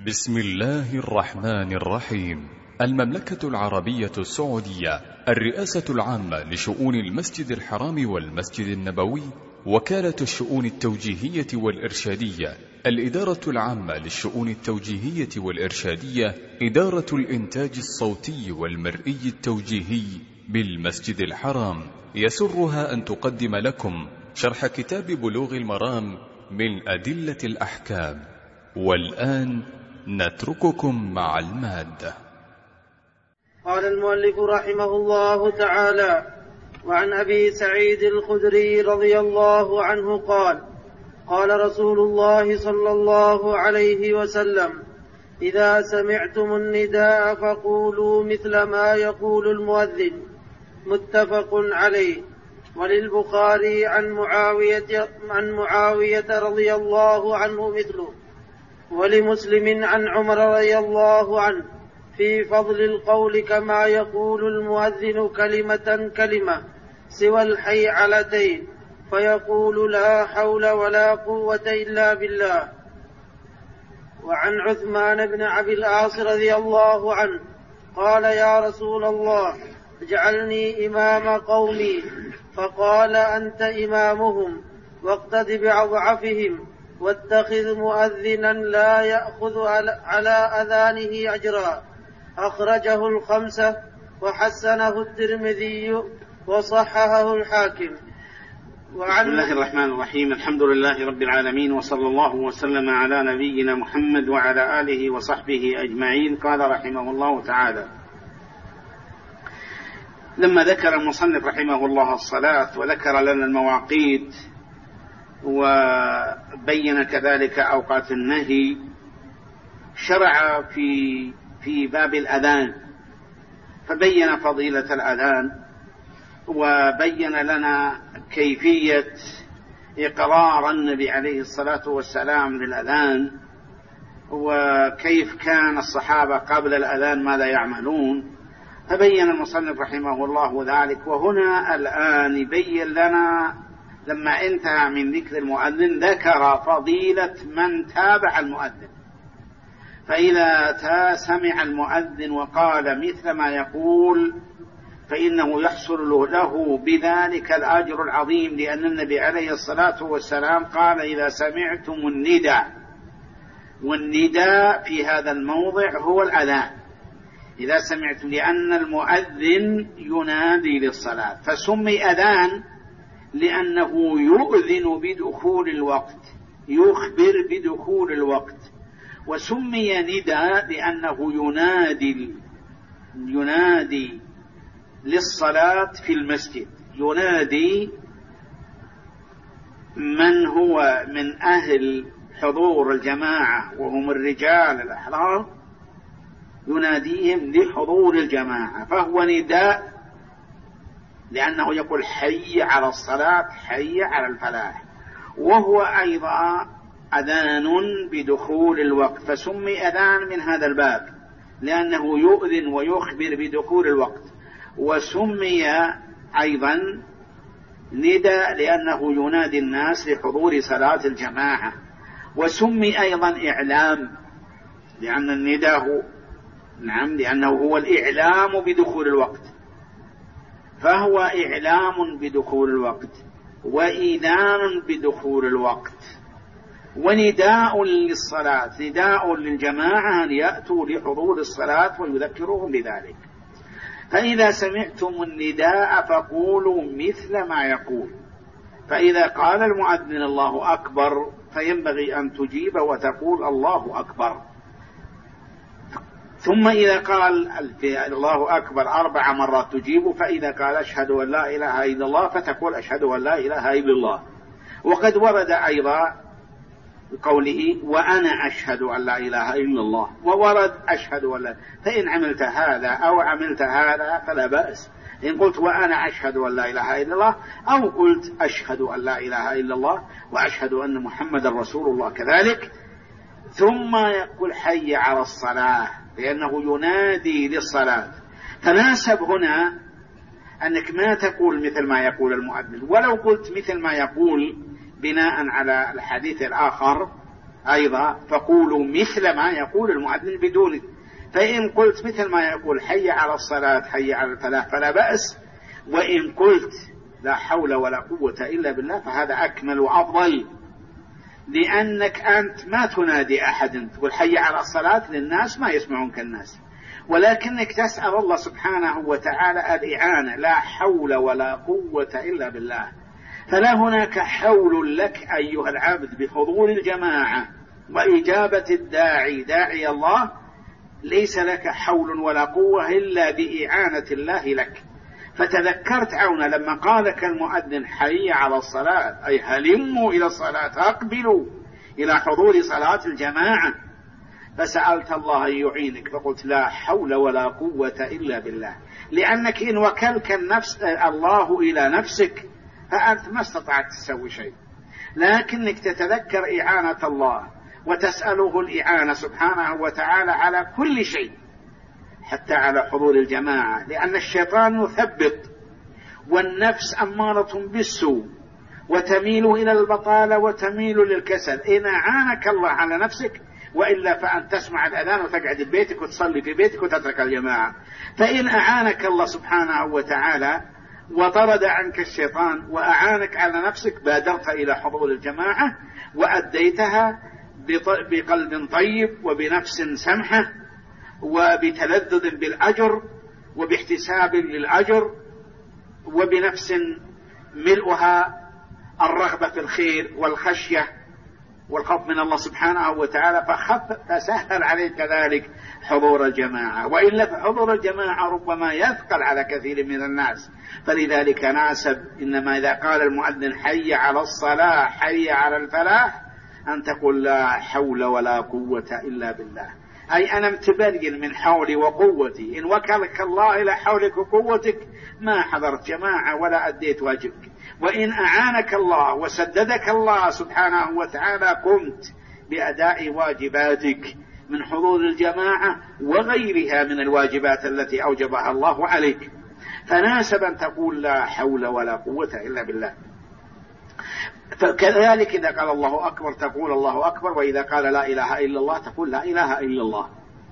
بسم الله الرحمن الرحيم. المملكة العربية السعودية، الرئاسة العامة لشؤون المسجد الحرام والمسجد النبوي، وكالة الشؤون التوجيهية والإرشادية، الإدارة العامة للشؤون التوجيهية والإرشادية، إدارة الإنتاج الصوتي والمرئي التوجيهي بالمسجد الحرام، يسرها أن تقدم لكم شرح كتاب بلوغ المرام من أدلة الأحكام. والآن نترككم مع المادة. قال المؤلف رحمه الله تعالى: وعن أبي سعيد الخدري رضي الله عنه قال: قال رسول الله صلى الله عليه وسلم: إذا سمعتم النداء فقولوا مثل ما يقول المؤذن. متفق عليه. وللبخاري عن معاوية رضي الله عنه مثله. ولمسلم عن عمر رضي الله عنه في فضل القول كما يقول المؤذن كلمة كلمة سوى الحيعلتين، فيقول: لا حول ولا قوة إلا بالله. وعن عثمان بن أبي العاص رضي الله عنه قال: يا رسول الله، اجعلني إمام قومي. فقال: أنت إمامهم، واقتد بأضعفهم، واتخذ مؤذنا لا يأخذ على أذانه أجرا. أخرجه الخمسة وحسنه الترمذي وصححه الحاكم. بسم الله الرحمن الرحيم. الحمد لله رب العالمين، وصلى الله وسلم على نبينا محمد وعلى آله وصحبه أجمعين. قال رحمه الله تعالى: لما ذكر المصنف رحمه الله الصلاة وذكر لنا المواقيت وبين كذلك أوقات النهي، شرع في باب الأذان، فبين فضيلة الأذان، وبين لنا كيفية إقرار النبي عليه الصلاة والسلام للأذان، وكيف كان الصحابة قبل الأذان ماذا يعملون. فبين المصنف رحمه الله ذلك. وهنا الآن يبين لنا لما انتهى من ذكر المؤذن ذكر فضيلة من تابع المؤذن. فإذا سمع المؤذن وقال مثل ما يقول فإنه يحصل له بذلك الأجر العظيم، لأن النبي عليه الصلاة والسلام قال: إذا سمعتم النداء، والنداء في هذا الموضع هو الأذان. إذا سمعتم، لأن المؤذن ينادي للصلاة، فسمي أذان لأنه يؤذن بدخول الوقت، يخبر بدخول الوقت. وسمي نداء لأنه ينادي للصلاة في المسجد، ينادي من هو من أهل حضور الجماعة وهم الرجال الأحرار، يناديهم لحضور الجماعة، فهو نداء لأنه يقول: حي على الصلاة، حي على الفلاح. وهو أيضا أذان بدخول الوقت، فسمي أذان من هذا الباب لأنه يؤذن ويخبر بدخول الوقت. وسمي أيضا نداء لأنه ينادي الناس لحضور صلاة الجماعة. وسمي أيضا إعلام، لأن النداء لأنه هو الإعلام بدخول الوقت، فهو إعلام بدخول الوقت وإذان بدخول الوقت ونداء للصلاة، نداء للجماعة أن يأتوا لحضور الصلاة ويذكرهم بذلك. فإذا سمعتم النداء فقولوا مثل ما يقول. فإذا قال المؤذن الله أكبر فينبغي أن تجيب وتقول الله أكبر. ثم إذا قال الله أكبر 4 مرات تجيب. فإذا قال أشهد أن لا إله إلا الله فتقول أشهد أن لا إله إلا الله. وقد ورد أيضا بقوله: وأنا أشهد أن لا إله إلا الله، وورد أشهد أن لا. فإن عملت هذا أو عملت هذا فلا بأس، إن قلت وأنا أشهد أن لا إله إلا الله، أو قلت أشهد أن لا إله إلا الله وأشهد أن محمد رسول الله كذلك. ثم يقول حي على الصلاة، لأنه ينادي للصلاة. تناسب هنا أنك ما تقول مثل ما يقول المؤذن. ولو قلت مثل ما يقول بناء على الحديث الآخر أيضا فقولوا مثل ما يقول المؤذن بدونه. فإن قلت مثل ما يقول حي على الصلاة حي على الفلاح فلا بأس، وإن قلت لا حول ولا قوة إلا بالله فهذا أكمل وأفضل، لأنك أنت ما تنادي أحد تقول حي على الصلاة للناس ما يسمعون كالناس، ولكنك تسأل الله سبحانه وتعالى الإعانة. لا حول ولا قوة إلا بالله. فلا هناك حول لك أيها العبد بحضور الجماعة وإجابة الداعي داعي الله، ليس لك حول ولا قوة إلا بإعانة الله لك. فتذكرت عون لما قالك المؤذن حي على الصلاة أي هلموا إلى الصلاة، أقبلوا إلى حضور صلاة الجماعة، فسألت الله أن يعينك فقلت لا حول ولا قوة إلا بالله. لأنك إن وكلك النفس الله إلى نفسك فأنت ما استطعت تسوي شيء، لكنك تتذكر إعانة الله وتسأله الإعانة سبحانه وتعالى على كل شيء حتى على حضور الجماعة، لأن الشيطان يثبط والنفس أمارة بالسوء وتميل إلى البطالة وتميل للكسل. إن أعانك الله على نفسك، وإلا فأن تسمع الأذان وتقعد في بيتك وتصلي في بيتك وتترك الجماعة. فإن أعانك الله سبحانه وتعالى وطرد عنك الشيطان وأعانك على نفسك بادرت إلى حضور الجماعة وأديتها بقلب طيب وبنفس سمحة وبتلذذ بالأجر وباحتساب للأجر وبنفس ملؤها الرغبة في الخير والخشية والخوف من الله سبحانه وتعالى، فسهل عليك ذلك حضور الجماعة. وإلا فحضور الجماعة ربما يثقل على كثير من الناس، فلذلك ناسب إنما إذا قال المؤذن حي على الصلاة حي على الفلاح أن تقول لا حول ولا قوة إلا بالله، أي أنا متبين من حولي وقوتي. إن وكلك الله إلى حولك وقوتك ما حضرت جماعة ولا أديت واجبك، وإن أعانك الله وسددك الله سبحانه وتعالى قمت بأداء واجباتك من حضور الجماعة وغيرها من الواجبات التي أوجبها الله عليك، فناسب أن تقول لا حول ولا قوة إلا بالله. فكذلك إذا قال الله أكبر تقول الله أكبر، وإذا قال لا إله إلا الله تقول لا إله إلا الله.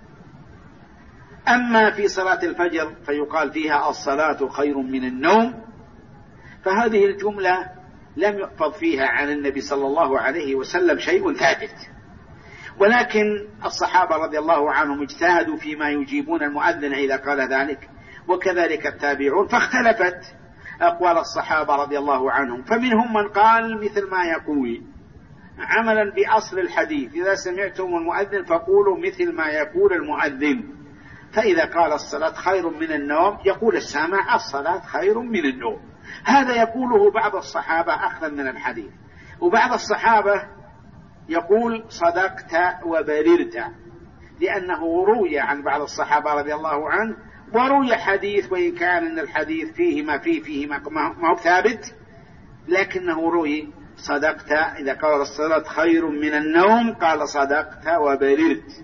أما في صلاة الفجر فيقال فيها الصلاة خير من النوم، فهذه الجملة لم يحفظ فيها عن النبي صلى الله عليه وسلم شيء ثابت، ولكن الصحابة رضي الله عنهم اجتهدوا فيما يجيبون المؤذن إذا قال ذلك، وكذلك التابعون، فاختلفت أقوال الصحابة رضي الله عنهم. فمنهم من قال مثل ما يقول عملا بأصل الحديث إذا سمعتم المؤذن فقولوا مثل ما يقول المؤذن، فإذا قال الصلاة خير من النوم يقول السامع الصلاة خير من النوم. هذا يقوله بعض الصحابة أخذا من الحديث، وبعض الصحابة يقول صدقت وبررت، لأنه روي عن بعض الصحابة رضي الله عنه، وروي حديث وإن كان أن الحديث فيه ما هو ثابت، لكنه روي صدقت إذا قال الصلاة خير من النوم قال صدقت وبررت.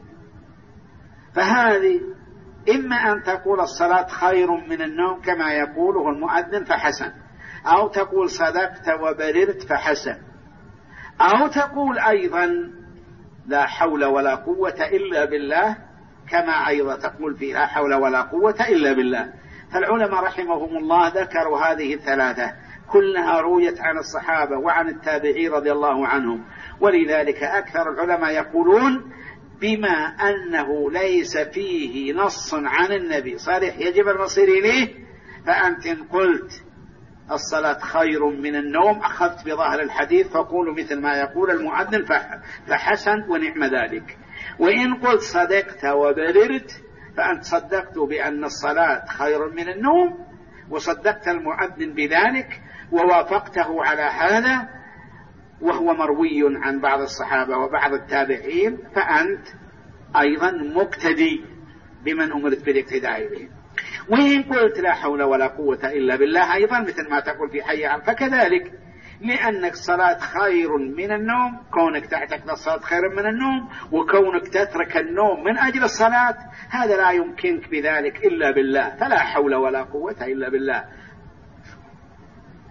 فهذه إما أن تقول الصلاة خير من النوم كما يقوله المؤذن فحسن، أو تقول صدقت وبررت فحسن، أو تقول أيضا لا حول ولا قوة إلا بالله كما أيضا تقول في لا حول ولا قوة إلا بالله. فالعلماء رحمهم الله ذكروا هذه الثلاثة كلها رويت عن الصحابة وعن التابعين رضي الله عنهم، ولذلك أكثر العلماء يقولون بما أنه ليس فيه نص عن النبي صالح يجب المصير إليه، فأنت إن قلت الصلاة خير من النوم أخذت بظاهر الحديث فقولوا مثل ما يقول المؤذن فحسن ونعم ذلك. وإن قلت صدقت وبررت فأنت صدقت بأن الصلاة خير من النوم وصدقت المؤذن بذلك ووافقته على هذا، وهو مروي عن بعض الصحابة وبعض التابعين، فأنت أيضا مقتدي بمن أمرت بالاقتداء به. وإن قلت لا حول ولا قوة إلا بالله أيضا مثل ما تقول في حي على فكذلك، لأنك الصلاة خير من النوم، كونك تعتقد الصلاة خير من النوم وكونك تترك النوم من أجل الصلاة هذا لا يمكنك بذلك إلا بالله، فلا حول ولا قوة إلا بالله.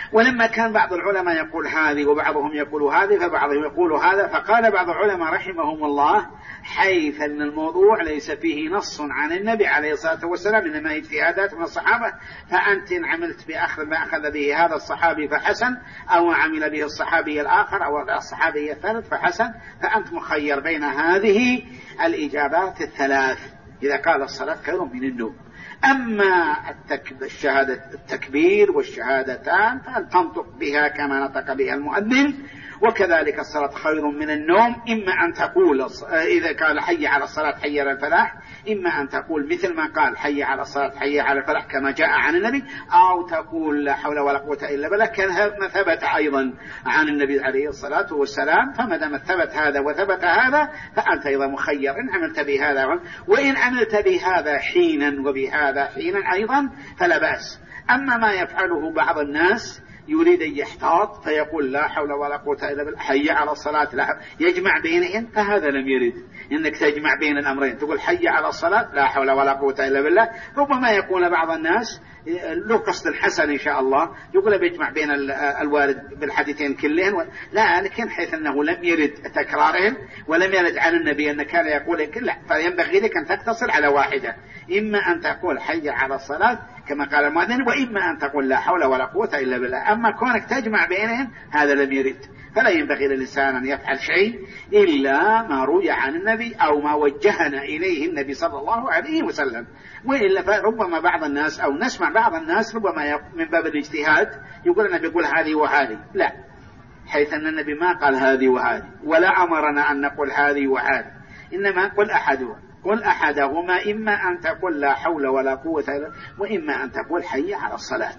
ولما كان بعض العلماء يقول هذه وبعضهم يقول هذه فبعضهم يقول هذا، فقال بعض العلماء رحمهم الله حيث أن الموضوع ليس فيه نص عن النبي عليه الصلاة والسلام، إنما اجتهادات من الصحابة، فأنت إن عملت ما أخذ به هذا الصحابي فحسن، أو عمل به الصحابي الآخر أو الصحابي الثالث فحسن، فأنت مخير بين هذه الإجابات الثلاث إذا قال الصلاة خير من النوم. أما التكبير والشهادتان فهل تنطق بها كما نطق بها المؤذن، وكذلك الصلاة خير من النوم. إما أن تقول إذا قال حي على الصلاة حي على الفلاح، إما أن تقول مثل ما قال حي على الصلاة حي على الفلاح كما جاء عن النبي، أو تقول لا حول ولا قوة إلا بالله كما ثبت أيضا عن النبي عليه الصلاة والسلام. فما دام ثبت هذا وثبت هذا فأنت أيضا مخير إن عملت بهذا، وإن عملت بهذا حينا وبهذا حينا أيضا فلا بأس. أما ما يفعله بعض الناس يريد أن يحتاط فيقول لا حول ولا قوة إلا بالله حي على الصلاة، لا يجمع بينهن، فهذا لم يرد إنك تجمع بين الأمرين، تقول حي على الصلاة لا حول ولا قوة إلا بالله. ربما يكون بعض الناس له قصد حسن إن شاء الله يقول بيجمع بين الوارد بالحديثين كلهن، لا، لكن حيث أنه لم يرد تكرارهم ولم يرد عن النبي أن كان يقول لا، فينبغي لك أن تقتصر على واحدة، إما أن تقول حي على الصلاة كما قال المؤذن، وإما أن تقول لا حول ولا قوة إلا بالله. أما كونك تجمع بينهم هذا لم يرد، فلا ينبغي للإنسان أن يفعل شيء إلا ما روي عن النبي أو ما وجهنا إليه النبي صلى الله عليه وسلم. وإلا فربما بعض الناس أو نسمع بعض الناس ربما من باب الاجتهاد يقول النبي يقول هذه وهذه، لا، حيث أن النبي ما قال هذه وهذه ولا أمرنا أن نقول هذه وهذه، إنما قل أحدهما، إما أن تقول لا حول ولا قوة إلا، وإما أن تقول حي على الصلاة.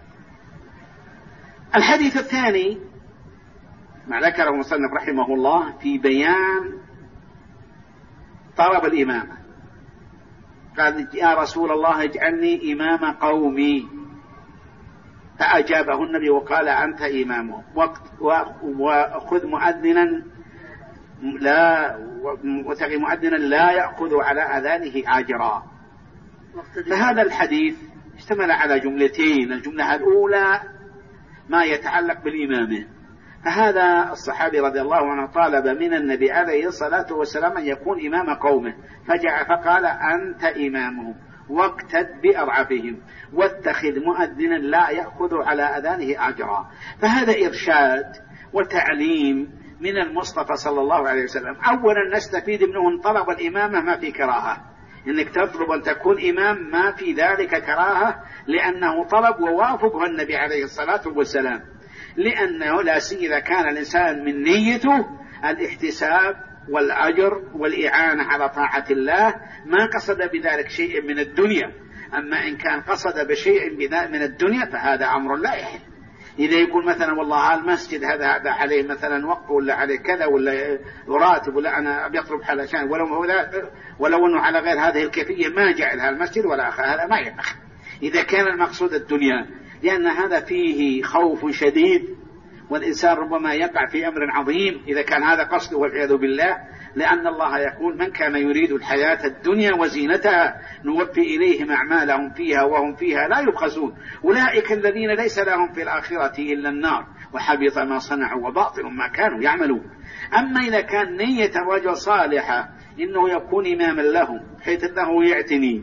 الحديث الثاني ما ذكره المصنف رحمه الله في بيان طلب الإمامة، قال يا رسول الله اجعلني إمام قومي، فأجابه النبي وقال أنت إمامهم، وخذ مؤذنا لا يأخذ على أذانه أجرا. فهذا الحديث اشتمل على جملتين، الجملة الأولى ما يتعلق بالإمامة، فهذا الصحابي رضي الله عنه طالب من النبي عليه الصلاة والسلام أن يكون إمام قومه، فقال أنت إمامهم واقتد بأرعفهم واتخذ مؤذنا لا يأخذ على أذانه أجرا. فهذا إرشاد وتعليم من المصطفى صلى الله عليه وسلم. أولا نستفيد منه أن طلب الإمامة ما في كراهة، إنك تطلب أن تكون إمام ما في ذلك كراهة، لأنه طلب ووافقه النبي عليه الصلاة والسلام، لأنه لا سيما إذا كان الإنسان من نيته الاحتساب والأجر والإعانة على طاعة الله، ما قصد بذلك شيء من الدنيا. أما إن كان قصد بشيء من الدنيا فهذا أمر لا يحل. إذا يقول مثلا والله المسجد هذا عليه مثلا وقف ولا عليه كذا ولا راتب ولا أنا بيطلب علشان ولو أنه على غير هذه الكيفية ما جعلها المسجد ولا أخذ، هذا ما ينبغي إذا كان المقصود الدنيا، لأن هذا فيه خوف شديد، والإنسان ربما يقع في أمر عظيم إذا كان هذا قصده والعياذ بالله. لأن الله يقول من كان يريد الحياة الدنيا وزينتها نوفي إليهم أعمالهم فيها وهم فيها لا يبخسون، أولئك الذين ليس لهم في الآخرة إلا النار وحبط ما صنعوا وباطل ما كانوا يعملون. أما إذا كان نية الرجل صالحة إنه يكون إماما لهم حيث أنه يعتني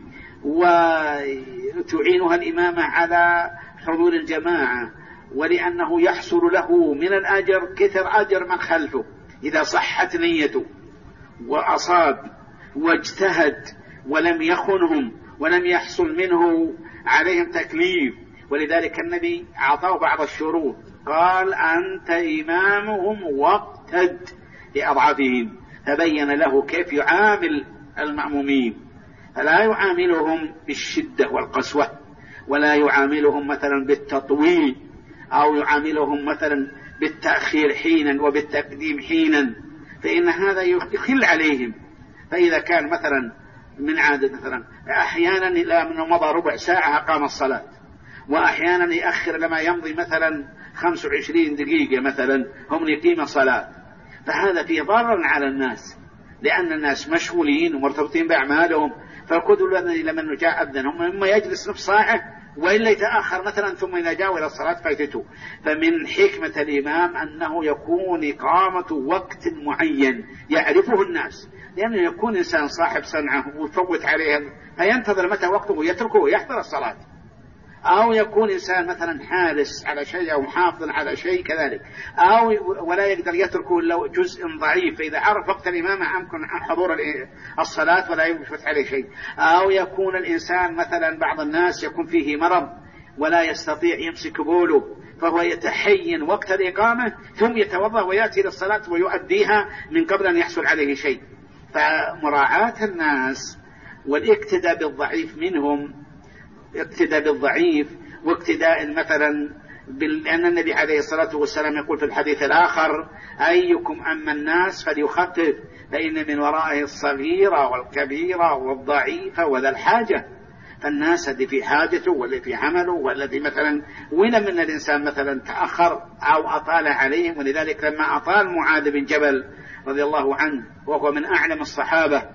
وتعينها الإمامة على حضور الجماعة، ولأنه يحصل له من الأجر كثر أجر من خلفه إذا صحت نيته وأصاب واجتهد ولم يخنهم ولم يحصل منه عليهم تكليف. ولذلك النبي أعطاه بعض الشروط، قال أنت إمامهم واقتد بأضعافهم، فبين له كيف يعامل المأمومين، فلا يعاملهم بالشدة والقسوة، ولا يعاملهم مثلا بالتطويل، أو يعاملهم مثلا بالتأخير حينا وبالتقديم حينا، فإن هذا يخل عليهم. فإذا كان مثلا من عادة مثلا أحيانا لما مضى ربع ساعة قام الصلاة، وأحيانا يأخر لما يمضي مثلا 25 دقيقة مثلا هم يقيم الصلاة، فهذا فيه ضرر على الناس، لأن الناس مشغولين ومرتبطين بأعمالهم. فالكل الذي لما جاء أذن هم إما يجلس نصف ساعة وإلا يتأخر مثلا ثم إذا جاء إلى الصلاة فاتته. فمن حكمة الإمام أنه يكون إقامة وقت معين يعرفه الناس، لأنه يكون إنسان صاحب صنعة ويفوت عليه فينتظر متى وقته ويتركه ويحضر الصلاة، أو يكون إنسان مثلا حارس على شيء أو محافظ على شيء كذلك، أو ولا يقدر يتركه إلا جزء ضعيف، فإذا عرف وقت الإمامة أمكن حضور الصلاة ولا يفوت عليه شيء. أو يكون الإنسان مثلا بعض الناس يكون فيه مرض ولا يستطيع يمسك بوله، فهو يتحين وقت الإقامة ثم يتوضأ ويأتي للصلاة ويؤديها من قبل أن يحصل عليه شيء. فمراعاة الناس والاقتداء بالضعيف منهم، اقتداء بالضعيف واقتداء مثلا لأن النبي عليه الصلاة والسلام يقول في الحديث الآخر: أيكم أما الناس فليخفف فإن من ورائه الصغيرة والكبيرة والضعيفة وذا الحاجة. فالناس الذي في حاجته والذي في عمله والذي مثلا وين من الإنسان مثلا تأخر أو أطال عليهم. ولذلك لما أطال معاذ بن جبل رضي الله عنه وهو من أعلم الصحابة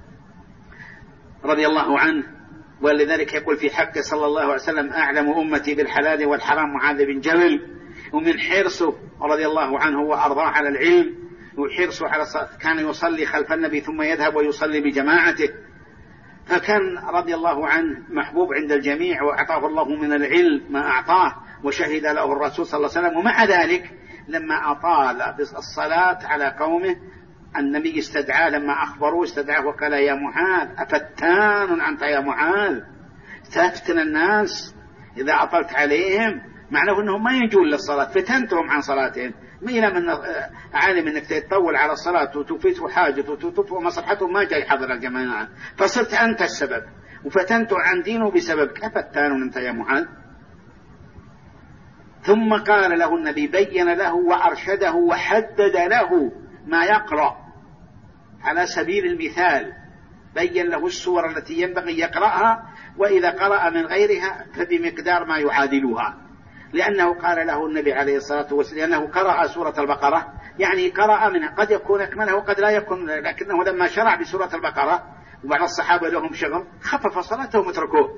رضي الله عنه، ولذلك يقول في حقه صلى الله عليه وسلم: أعلم أمتي بالحلال والحرام معاذ بن جبل. ومن حرصه رضي الله عنه وأرضاه على العلم وحرصه على الصلاة، كان يصلي خلف النبي ثم يذهب ويصلي بجماعته، فكان رضي الله عنه محبوب عند الجميع، وأعطاه الله من العلم ما أعطاه وشهد له الرسول صلى الله عليه وسلم. ومع ذلك لما أطال الصلاة على قومه النبي استدعاه، لما أخبروه استدعاه وقال: يا معاذ أفتان أنت يا معاذ، تفتن الناس إذا أطلت عليهم، معناه أنهم ما يجون للصلاة، فتنتهم عن صلاتهم. ما يلام أن عالم أنك تطول على الصلاة وتفيته حاجة وتطفئ مصلحتهم ما جاي حضر الجماعة، فصرت أنت السبب وفتنته عن دينه بسببك، أفتان أنت يا معاذ. ثم قال له النبي، بين له وأرشده وحدد له ما يقرأ على سبيل المثال، بين له السور التي ينبغي يقرأها، وإذا قرأ من غيرها فبمقدار ما يعادلها. لأنه قال له النبي عليه الصلاة والسلام، لأنه قرأ سورة البقرة، يعني قرأ منها، قد يكون أكمله وقد لا يكون، لكنه لما شرع بسورة البقرة وبعض الصحابة لهم شغل خفف صلاته وتركوه،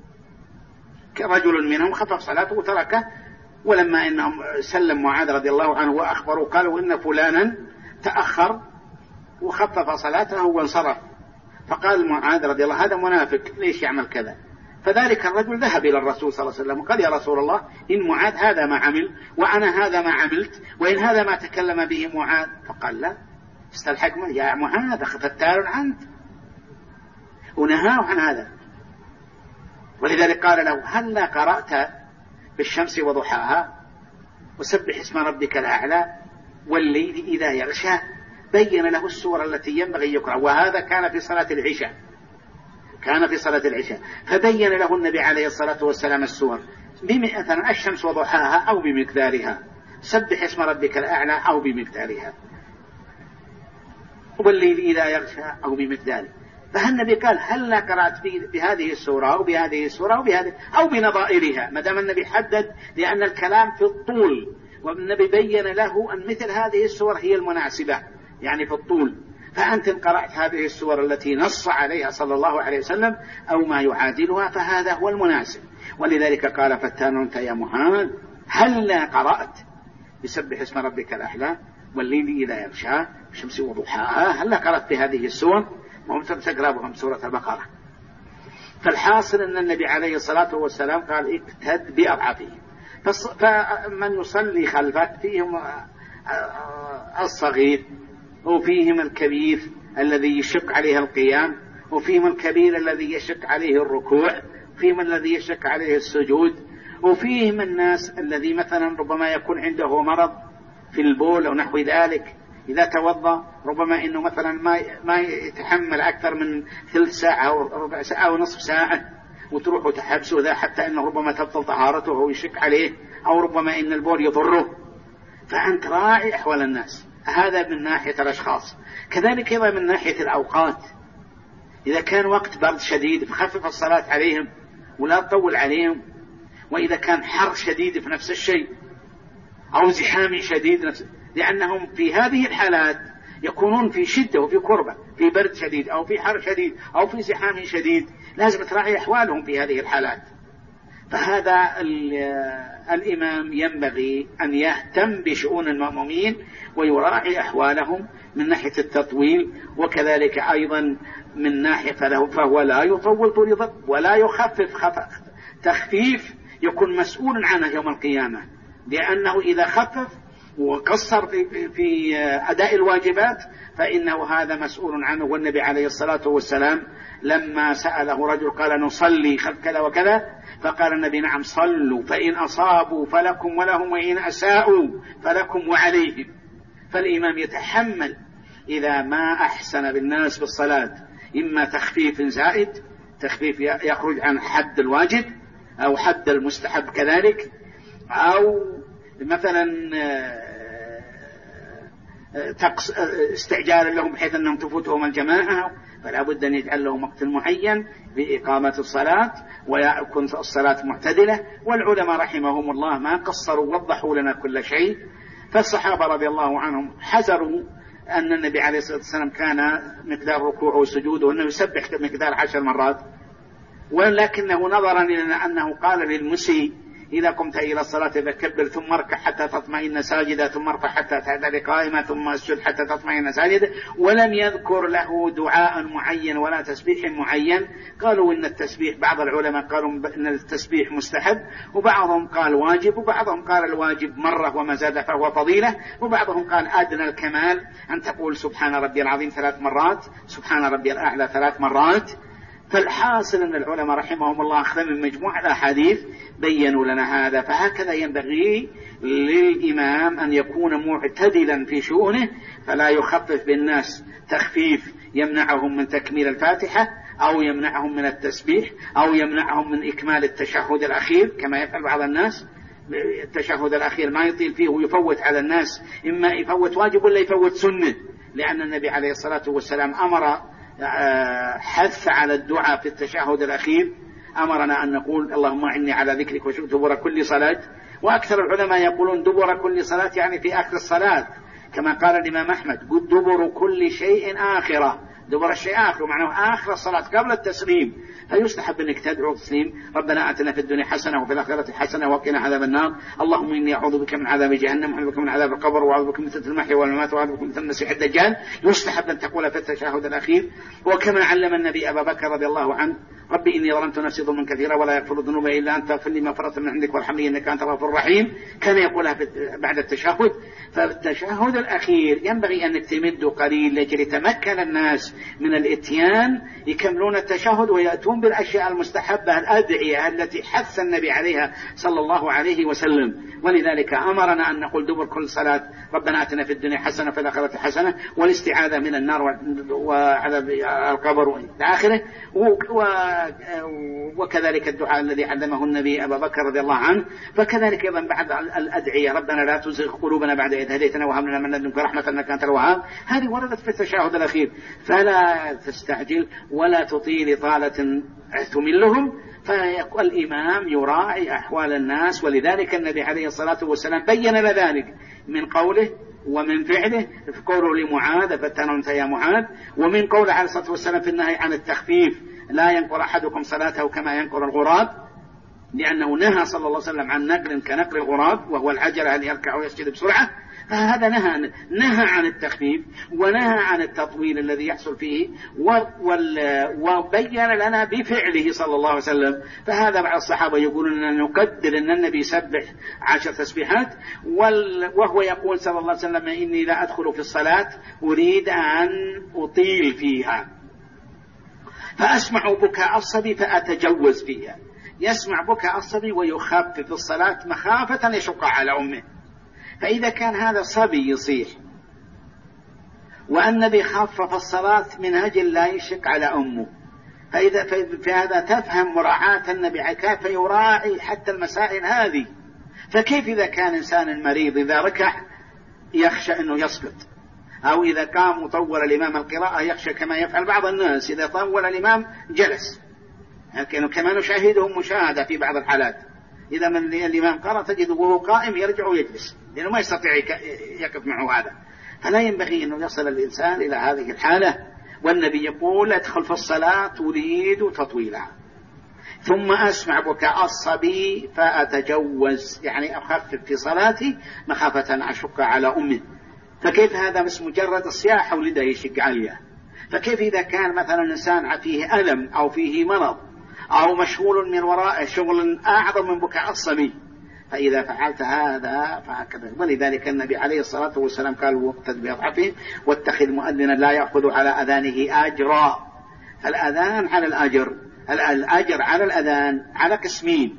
رجل منهم خفف صلاته وتركه. ولما إنهم سلم معاذ رضي الله عنه وأخبروا قالوا إن فلانا تأخر وخفف صلاته وانصرف، فقال معاذ رضي الله هذا منافق ليش يعمل كذا؟ فذلك الرجل ذهب إلى الرسول صلى الله عليه وسلم وقال: يا رسول الله، إن معاذ هذا ما عمل وأنا هذا ما عملت، وإن هذا ما تكلم به معاذ. فقال: لا، استلحق منه يا معاذ فتان أنت، ونهاه عن هذا. ولذلك قال له: هل قرأت بالشمس وضحاها وسبح اسم ربك الأعلى والليل إذا يغشى؟ بين له السور التي ينبغي يقرأ، وهذا كان في صلاة العشاء، كان في صلاة العشاء، فبين له النبي عليه الصلاة والسلام السور مثلا الشمس وضحاها أو بمقدارها، سبح اسم ربك الأعلى أو بمقدارها، والليل إذا يغشى أو بمقداره. فالنبي قال: هل قرأت بهذه السورة أو بهذه السورة أو بهذه أو بنظائرها، ما دام النبي حدد، لأن الكلام في الطول، والنبي بين له أن مثل هذه السور هي المناسبة يعني في الطول، فأنت قرأت هذه السور التي نص عليها صلى الله عليه وسلم أو ما يعادلها فهذا هو المناسب. ولذلك قال: فتان أنت يا معاذ، هل قرأت بسبح اسم ربك الأعلى والليل إذا يغشى والشمس وضحاها؟ هل قرأت بهذه السور؟ ممكن تقرأ بهم سورة البقرة. فالحاصل أن النبي عليه الصلاة والسلام قال: اقتد بأضعفهم. فمن يصلي خلفك فيهم الصغير وفيهم الكبير الذي يشق عليه القيام، وفيهم الكبير الذي يشق عليه الركوع، وفيهم الذي يشق عليه السجود، وفيهم الناس الذي مثلا ربما يكون عنده مرض في البول أو نحو ذلك، إذا توضأ ربما إنه مثلا ما يتحمل أكثر من ثلث ساعة أو ربع ساعة أو نصف ساعة وتروح وتحبسه ذا، حتى إنه ربما تبطل طهارته ويشك عليه، أو ربما إن البول يضره. فأنت راعي أحوال الناس، هذا من ناحية الأشخاص. كذلك أيضا من ناحية الأوقات، إذا كان وقت برد شديد فخفف الصلاة عليهم ولا تطول عليهم، وإذا كان حر شديد في نفس الشيء أو زحام شديد لأنهم في هذه الحالات يكونون في شدة وفي كربة، في برد شديد أو في حر شديد أو في زحام شديد، لازم تراعي أحوالهم في هذه الحالات. فهذا الإمام ينبغي أن يهتم بشؤون المأمومين ويراعي أحوالهم من ناحية التطويل، وكذلك أيضا من ناحية فهو لا يطول طول ضرب ولا يخفف تخفيف يكون مسؤول عنه يوم القيامة، لأنه إذا خفف وقصر في أداء الواجبات فإنه هذا مسؤول عنه. والنبي عليه الصلاة والسلام لما سأله رجل قال نصلي خلف كذا وكذا، فقال النبي نعم صلوا فإن أصابوا فلكم ولهم وإن أساءوا فلكم وعليهم. فالإمام يتحمل إذا ما أحسن بالناس بالصلاة إما تخفيف زائد، تخفيف يخرج عن حد الواجب أو حد المستحب كذلك، أو مثلا استعجال لهم بحيث أنهم تفوتهم الجماعة، فلا بد أن يجعل لهم وقت معين بإقامة الصلاة ويكون الصلاة معتدلة. والعلماء رحمهم الله ما قصروا وضحوا لنا كل شيء. فالصحابة رضي الله عنهم حذروا أن النبي عليه الصلاة والسلام كان مقدار ركوعه وسجوده أنه يسبح مقدار 10 مرات، ولكنه نظرا إلى أنه قال للمسيء إذا قمت إلى الصلاة فكبر ثم اركع حتى تطمئن ساجدا ثم ارفع حتى تعتدل قائما ثم اسجد حتى تطمئن ساجدا، ولم يذكر له دعاء معين ولا تسبيح معين. قالوا إن التسبيح، بعض العلماء قالوا إن التسبيح مستحب، وبعضهم قال واجب، وبعضهم قال الواجب مرة وما زاد فهو فضيلة، وبعضهم قال أدنى الكمال أن تقول سبحان ربي العظيم 3 مرات، سبحان ربي الأعلى 3 مرات. فالحاصل أن العلماء رحمهم الله أخذ من مجموعة الأحاديث بيّنوا لنا هذا. فهكذا ينبغي للإمام أن يكون معتدلا في شؤونه، فلا يخفف بالناس تخفيف يمنعهم من تكميل الفاتحة أو يمنعهم من التسبيح أو يمنعهم من إكمال التشهد الأخير كما يفعل بعض الناس. التشهد الأخير ما يطيل فيه ويفوت على الناس، إما يفوت واجب ولا يفوت سنة، لأن النبي عليه الصلاة والسلام أمر حث على الدعاء في التشهد الأخير، أمرنا أن نقول اللهم أعني على ذكرك وشكرك دبر كل صلاة. وأكثر العلماء يقولون دبر كل صلاة يعني في آخر الصلاة، كما قال الإمام أحمد قل دبر كل شيء آخرة، دبر الشيء آخر معناه آخر الصلاة قبل التسليم. فيستحب أنك تدعو تسليم ربنا آتنا في الدنيا حسنة وفي الآخرة حسنة وقنا عذاب النار، اللهم إني أعوذ بك من عذاب جهنم وأعوذ بك من عذاب القبر وأعوذ بك من فتنة المحيا والممات وأعوذ بك من فتنة المسيح الدجال. يستحب أن تقول في التشهد الأخير. وكما علم النبي أبا بكر رضي الله عنه ربي إني ظلمت نفسي ظلما كثيرا ولا يغفر الذنوب إلا أنت فاغفر لي مغفرة من عندك وارحمني إنك أنت الغفور الرحيم، كان يقولها بعد التشهد. فالتشهد الأخير ينبغي أن تمد قليل لكي يتمكن الناس من الاتيان يكملون التشهد ويأتون بالأشياء المستحبة الأدعية التي حث النبي عليها صلى الله عليه وسلم. ولذلك أمرنا أن نقول دبر كل صلاة ربنا آتنا في الدنيا حسنة وفي الآخرة حسنة، والاستعاذة من النار وعذاب القبر وإلى آخره. وكذلك الدعاء الذي علمه النبي أبا بكر رضي الله عنه. فكذلك أيضا بعد الأدعية ربنا لا تزغ قلوبنا بعد إذ هديتنا وهب لنا من لدنك رحمة إنك أنت الوهاب، هذه وردت في التشهد الأخير. فلا تستعجل ولا تطيل إطالة تملهم، فالإمام يراعي أحوال الناس. ولذلك النبي عليه الصلاة والسلام بين ذلك من قوله ومن فعله، في قوله لمعاذ فتنمت يا معاذ، ومن قوله عليه الصلاة والسلام في النهي عن التخفيف لا ينقر أحدكم صلاته كما ينقر الغراب، لأنه نهى صلى الله عليه وسلم عن نقر كنقر الغراب وهو العجلة اللي يركع ويسجد بسرعة. فهذا نهى عن التخفيف ونهى عن التطويل الذي يحصل فيه، وبين لنا بفعله صلى الله عليه وسلم. فهذا بعض الصحابة يقولون أن نقدر أن النبي يسبح 10 تسبيحات، وهو يقول صلى الله عليه وسلم إني لا أدخل في الصلاة أريد أن أطيل فيها فأسمع بكاء الصبي فأتجوز فيها. يسمع بكاء الصبي ويخفف الصلاة مخافة يشق على أمه. فإذا كان هذا الصبي يصيح والنبي خفف الصلاة من أجل لا يشق على أمه، في هذا تفهم مراعاة النبي كيف يراعي حتى المسائل هذه. فكيف إذا كان إنسان مريض إذا ركع يخشى أنه يسقط، أو إذا قام وطول الإمام القراءة يخشى كما يفعل بعض الناس إذا طول الإمام جلس، لكن كما نشاهدهم مشاهدة في بعض الحالات إذا من الإمام قرأ تجد وهو قائم يرجع ويجلس لأنه ما يستطيع يقف معه هذا. فلا ينبغي أنه يصل الإنسان إلى هذه الحالة. والنبي يقول ادخل في الصلاة تريد تطويلها. ثم أسمع بكاء الصبي فأتجوز، يعني أخفف في صلاتي مخافة أن أشق على أمي. فكيف هذا بس مجرد الصياح ولده يشق عليها؟ فكيف إذا كان مثلا إنسان فيه ألم أو فيه مرض أو مشغول من وراء شغل أعظم من بكاء الصبي؟ فإذا فعلت هذا فهكذا. ولذلك النبي عليه الصلاة والسلام قال واقتد بأضعفهم واتخذ مؤذنا لا يأخذ على أذانه أجرا. فالأذان على الأجر على الأذان على قسمين: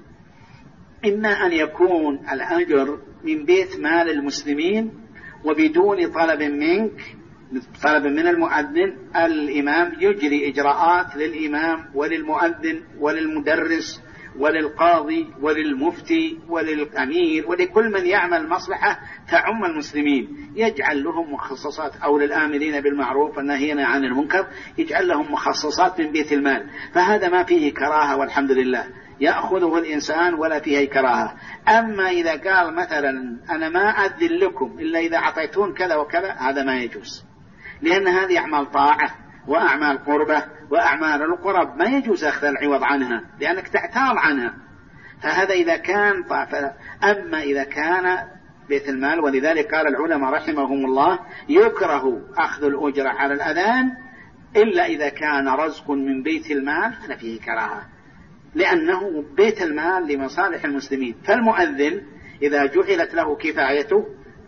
إما أن يكون الأجر من بيت مال المسلمين وبدون طلب منك، طلب من المؤذن. الإمام يجري إجراءات للإمام وللمؤذن وللمدرس وللقاضي وللمفتي وللأمير ولكل من يعمل مصلحة تعم المسلمين، يجعل لهم مخصصات، أو للآمرين بالمعروف والناهين عن المنكر يجعل لهم مخصصات من بيت المال. فهذا ما فيه كراهة والحمد لله، يأخذه الإنسان ولا فيه كراهة. أما إذا قال مثلا أنا ما أذن لكم إلا إذا أعطيتون كذا وكذا، هذا ما يجوز، لأن هذه أعمال طاعة وأعمال قربة وأعمال القرب ما يجوز أخذ العوض عنها لأنك تعتاض عنها. فهذا إذا كان طاعة. أما إذا كان بيت المال، ولذلك قال العلماء رحمهم الله يكره أخذ الأجرة على الأذان إلا إذا كان رزق من بيت المال فلا فيه كراهة، لأنه بيت المال لمصالح المسلمين. فالمؤذن إذا جعلت له كفايته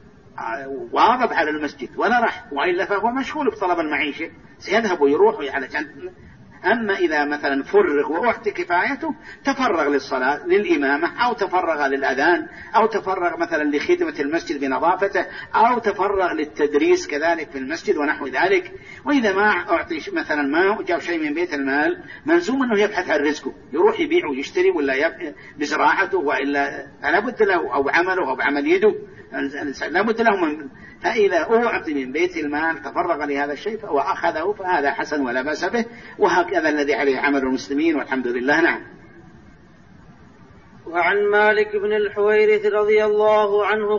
واظب على المسجد ولا راح، وإلا فهو مشغول بطلب المعيشة، سيذهب ويروح علشان. أما إذا مثلا فرغ وأعطي كفايته تفرغ للصلاة للإمامة، أو تفرغ للأذان، أو تفرغ مثلا لخدمة المسجد بنظافته، أو تفرغ للتدريس كذلك في المسجد ونحو ذلك. وإذا ما أعطي مثلا ما جاب شيء من بيت المال ملزوم أنه يبحث عن رزقه، يروح يبيع ويشتري ولا بزراعته، وإلا لابد له أو عمله أو بعمل يده لابد له من. فإذا أعطي من بيت المال تفرغ لهذا الشيء وأخذه فهذا حسن ولا بأس به، وهكذا الذي عليه عمل المسلمين والحمد لله. نعم. وعن مالك بن الحويرث رضي الله عنه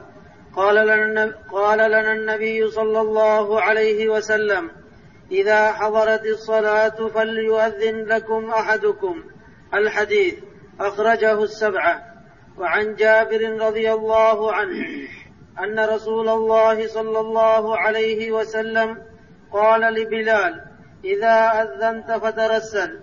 قال لنا النبي صلى الله عليه وسلم: إذا حضرت الصلاة فليؤذن لكم أحدكم. الحديث أخرجه السبعة. وعن جابر رضي الله عنه أن رسول الله صلى الله عليه وسلم قال لبلال: إذا أذنت فترسل،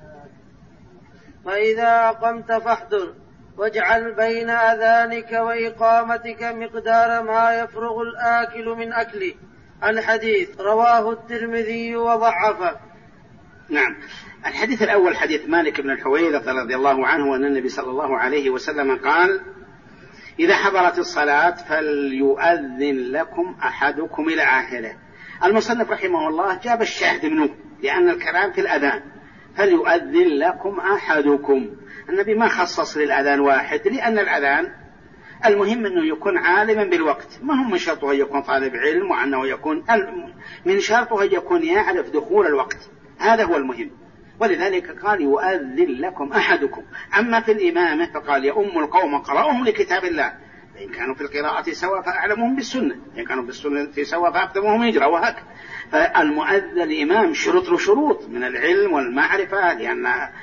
فإذا أقمت فاحضر، واجعل بين أذانك وإقامتك مقدار ما يفرغ الآكل من أكله. الحديث رواه الترمذي وضعفه. نعم. الحديث الأول حديث مالك بن الحويرث رضي الله عنه أن النبي صلى الله عليه وسلم قال: إذا حضرت الصلاة فليؤذن لكم أحدكم إلى آخره. المصنف رحمه الله جاب الشاهد منه، لأن الكلام في الأذان، فليؤذن لكم أحدكم. النبي ما خصص للأذان واحد، لأن الأذان المهم أنه يكون عالما بالوقت، ما هم من شرطه يكون طالب علم، وأنه يكون من شرطه يكون يعرف دخول الوقت، هذا هو المهم. ولذلك قال يؤذن لكم أحدكم. أما في الإمامة فقال يؤم القوم قرأهم لكتاب الله، فإن كانوا في القراءة سواء فأعلمهم بالسنة، إن كانوا بالسنة سواء فأقدمهم هجرة، وهكذا. فالمؤذن الإمام شروط له شروط من العلم والمعرفة، لأن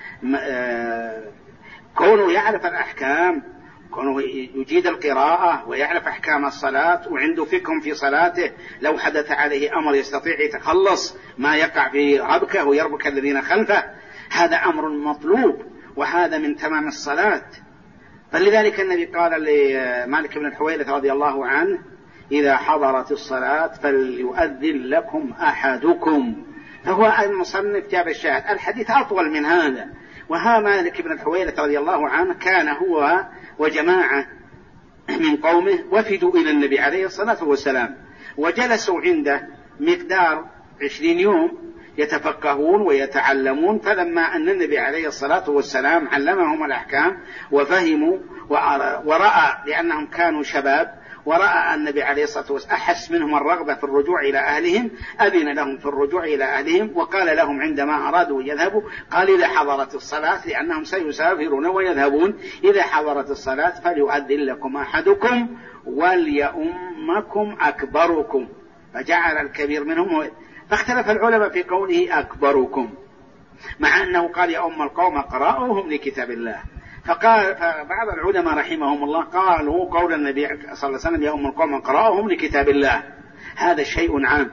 كونه يعرف الأحكام، كونه يجيد القراءة ويعرف أحكام الصلاة وعنده فكر في صلاته، لو حدث عليه أمر يستطيع يتخلص ما يقع في ربكه ويربك الذين خلفه، هذا أمر مطلوب، وهذا من تمام الصلاة. فلذلك النبي قال لمالك بن الحويرث رضي الله عنه: إذا حضرت الصلاة فليؤذن لكم أحدكم. فهو المصنف جاب الشاهد. الحديث أطول من هذا. وها مالك بن الحويرث رضي الله عنه كان هو وجماعة من قومه وفدوا إلى النبي عليه الصلاة والسلام، وجلسوا عنده مقدار 20 يوم يتفقهون ويتعلمون. فلما أن النبي عليه الصلاة والسلام علمهم الأحكام وفهموا ورأى، لأنهم كانوا شباب، ورأى النبي عليه الصلاة والسلام أحس منهم الرغبة في الرجوع إلى أهلهم، أذن لهم في الرجوع إلى أهلهم، وقال لهم عندما أرادوا يذهبوا قال: إذا حضرت الصلاة، لأنهم سيسافرون ويذهبون، إذا حضرت الصلاة فليؤذن لكم أحدكم وليؤمكم أكبركم. فجعل الكبير منهم، فاختلف العلماء في قوله أكبركم، مع أنه قال يا أم القوم اقرأوهم لكتاب الله. فبعض العلماء رحمهم الله قالوا قول النبي صلى الله عليه وسلم يا أم القوم اقرأوهم لكتاب الله هذا شيء عام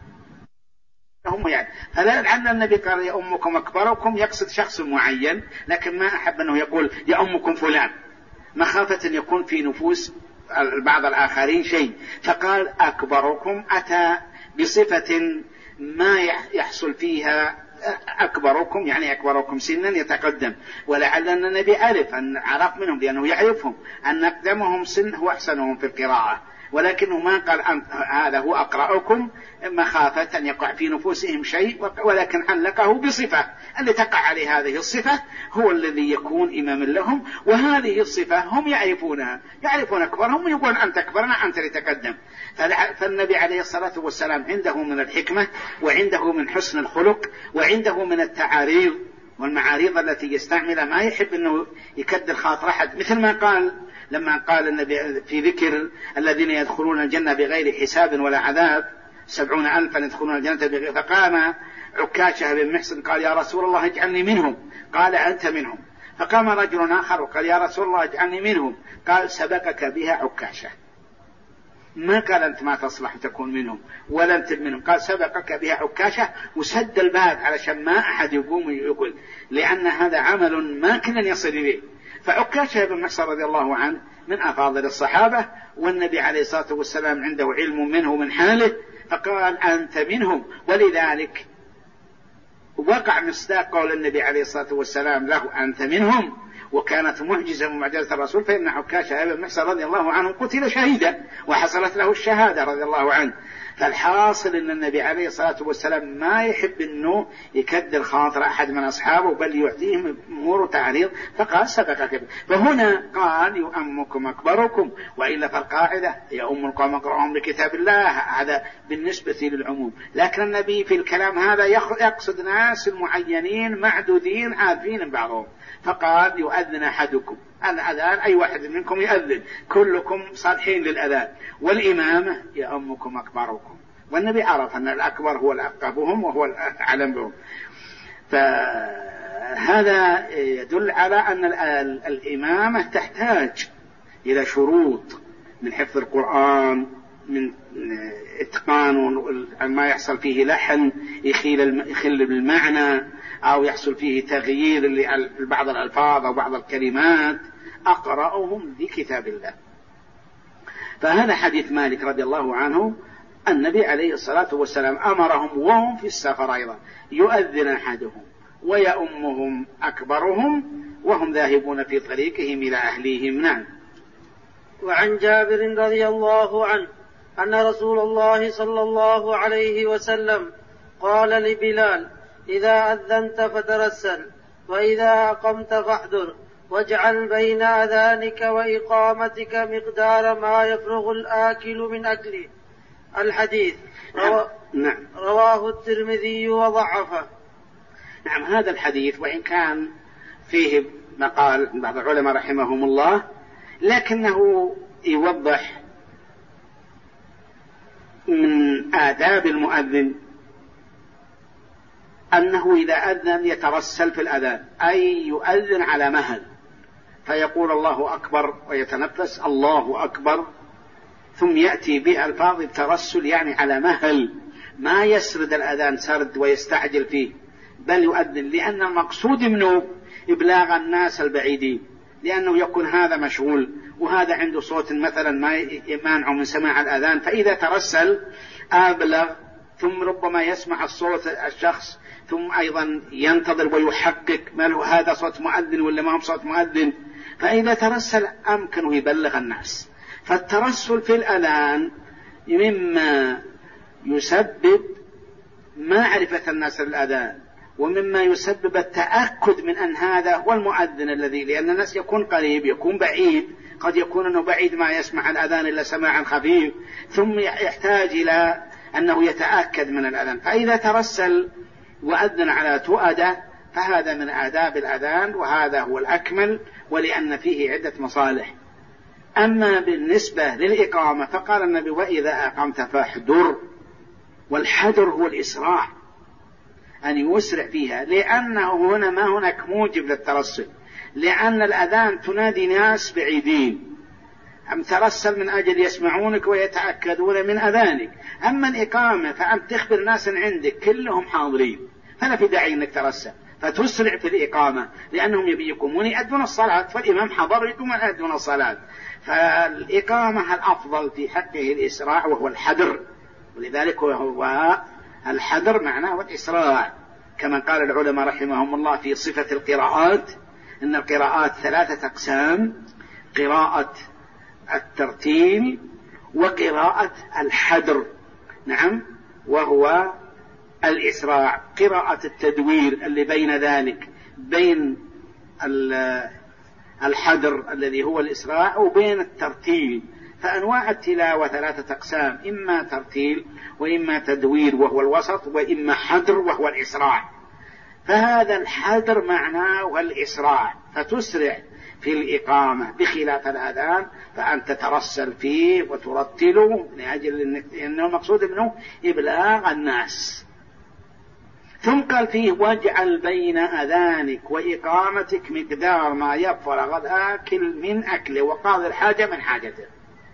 هم يعني، فلعل النبي قال يا أمكم أكبركم يقصد شخص معين، لكن ما أحب أنه يقول يا أمكم فلان مخافة أن يكون في نفوس بعض الآخرين شيء، فقال أكبركم أتى بصفة ما يحصل فيها أكبركم يعني أكبركم سنا يتقدم، ولعل أن النبي عرف منهم لأنه يعرفهم أن أقدمهم سن هو أحسنهم في القراءة، ولكنه ما قال هذا هو أقرأكم مخافة أن يقع في نفوسهم شيء، ولكن علقه بصفة اللي تقع عليه هذه الصفة هو الذي يكون إماما لهم، وهذه الصفة هم يعرفونها، يعرفون أكبرهم ويقول أنت أكبرنا أنت لتقدم. فالنبي عليه الصلاة والسلام عنده من الحكمة وعنده من حسن الخلق وعنده من التعاريض والمعاريض التي يستعملها، ما يحب أنه يكدر خاطر أحد، مثل ما قال لما قال النبي في ذكر الذين يدخلون الجنة بغير حساب ولا عذاب 70,000 يدخلون الجنة بغير، فقام عكاشة بن محصن قال يا رسول الله اجعلني منهم، قال أنت منهم. فقام رجل آخر وقال يا رسول الله اجعلني منهم، قال سبقك بها عكاشة، ما قال أنت ما تصلح تكون منهم ولا أنت منهم، قال سبقك بها عكاشة وسد الباب علشان ما أحد يقوم يقول، لأن هذا عمل ما كنا يصل إليه. فعكاشة بن محصن رضي الله عنه من أفاضل الصحابة، والنبي عليه الصلاة والسلام عنده علم منه من حاله، فقال أنت منهم، ولذلك وقع مصداق قول النبي عليه الصلاة والسلام له أنت منهم، وكانت معجزة من معجزة الرسول، فإن عكاشة بن محصن رضي الله عنه قتل شهيدا وحصلت له الشهادة رضي الله عنه. فالحاصل أن النبي عليه الصلاة والسلام ما يحب أنه يكدر خاطر أحد من أصحابه، بل يعطيهم أمور تعريض، فقال سبقك. فهنا قال يا أمكم أكبركم، وإلا فالقاعدة يا أم القوم اقرأوهم لكتاب الله، هذا بالنسبة للعموم، لكن النبي في الكلام هذا يقصد ناس معينين معدودين عارفين بعضهم، فقال يؤذن أحدكم، الأذان أي واحد منكم يؤذن، كلكم صالحين للأذان، والإمامة يا أمكم أكبركم، والنبي عرف أن الأكبر هو الأقربهم وهو الأعلم بهم. فهذا يدل على أن الإمامة تحتاج إلى شروط من حفظ القرآن، من إتقان ما يحصل فيه لحن يخل بالمعنى، أو يحصل فيه تغيير لبعض الألفاظ أو بعض الكلمات، أقرأهم لكتاب الله. فهذا حديث مالك رضي الله عنه، النبي عليه الصلاة والسلام أمرهم وهم في السفر أيضا يؤذن أحدهم ويأمهم أكبرهم وهم ذاهبون في طريقهم إلى أهليهم. نعم. وعن جابر رضي الله عنه أن رسول الله صلى الله عليه وسلم قال لبلال إذا أذنت فترسل، وإذا أقمت فاحذر، واجعل بين أذانك وإقامتك مقدار ما يفرغ الآكل من أكله. الحديث رواه الترمذي وضعفه. نعم، هذا الحديث وإن كان فيه مقال بعض العلماء رحمهم الله، لكنه يوضح من آداب المؤذن أنه إذا أذن يترسل في الأذان، أي يؤذن على مهل، فيقول الله أكبر ويتنفس الله أكبر، ثم يأتي بألفاظ الترسل يعني على مهل، ما يسرد الأذان سرد ويستعجل فيه، بل يؤذن، لأن المقصود منه إبلاغ الناس البعيدين، لأنه يكون هذا مشغول وهذا عنده صوت مثلا ما يمانعه من سماع الأذان، فإذا ترسل أبلغ، ثم ربما يسمع الصوت الشخص ثم أيضا ينتظر ويحقق ما له هذا صوت مؤذن ولا ما هو صوت مؤذن، فإذا ترسل أمكنه يبلغ الناس. فالترسل في الأذان مما يسبب معرفة الناس للأذان، ومما يسبب التأكد من أن هذا هو المؤذن الذي، لأن الناس يكون قريب يكون بعيد، قد يكون أنه بعيد ما يسمع الأذان إلا سماعا خفيف، ثم يحتاج إلى أنه يتأكد من الأذان، فإذا ترسل وأذن على تؤدة فهذا من آداب الأذان، وهذا هو الأكمل، ولأن فيه عدة مصالح. أما بالنسبة للإقامة فقال النبي وإذا أقمت فاحذر، والحذر هو الإسراع، أن يسرع فيها، لأنه هنا ما هناك موجب للترسل، لأن الأذان تنادي ناس بعيدين، أم ترسل من أجل يسمعونك ويتأكدون من أذانك. أما الإقامة فأنت تخبر ناس عندك كلهم حاضرين، فلا في داعي أنك ترسل، فتسرع في الإقامة لأنهم يقومون يؤدون الصلاة، فالإمام حضر يقومون يؤدون الصلاة. فالإقامة الأفضل في حقه الإسراع وهو الحذر، ولذلك هو الحذر معناه الإسراع، كما قال العلماء رحمهم الله في صفة القراءات إن القراءات 3 أقسام: قراءة الترتيل وقراءة الحذر، نعم، وهو الإسراع. قراءة التدوير اللي بين ذلك، بين الحذر الذي هو الإسراع وبين الترتيل. فأنواع التلاوة 3 أقسام: إما ترتيل، وإما تدوير وهو الوسط، وإما حذر وهو الإسراع. فهذا الحذر معناه الإسراع، فتسرع في الإقامة، بخلاف الأذان فأنت تترسل فيه وترتله لأجل أنه المقصود منه إبلاغ الناس. ثم قال فيه: واجعل بين أذانك وإقامتك مقدار ما يفرغ الآكل من أكله وقاضي الحاجة من حاجته.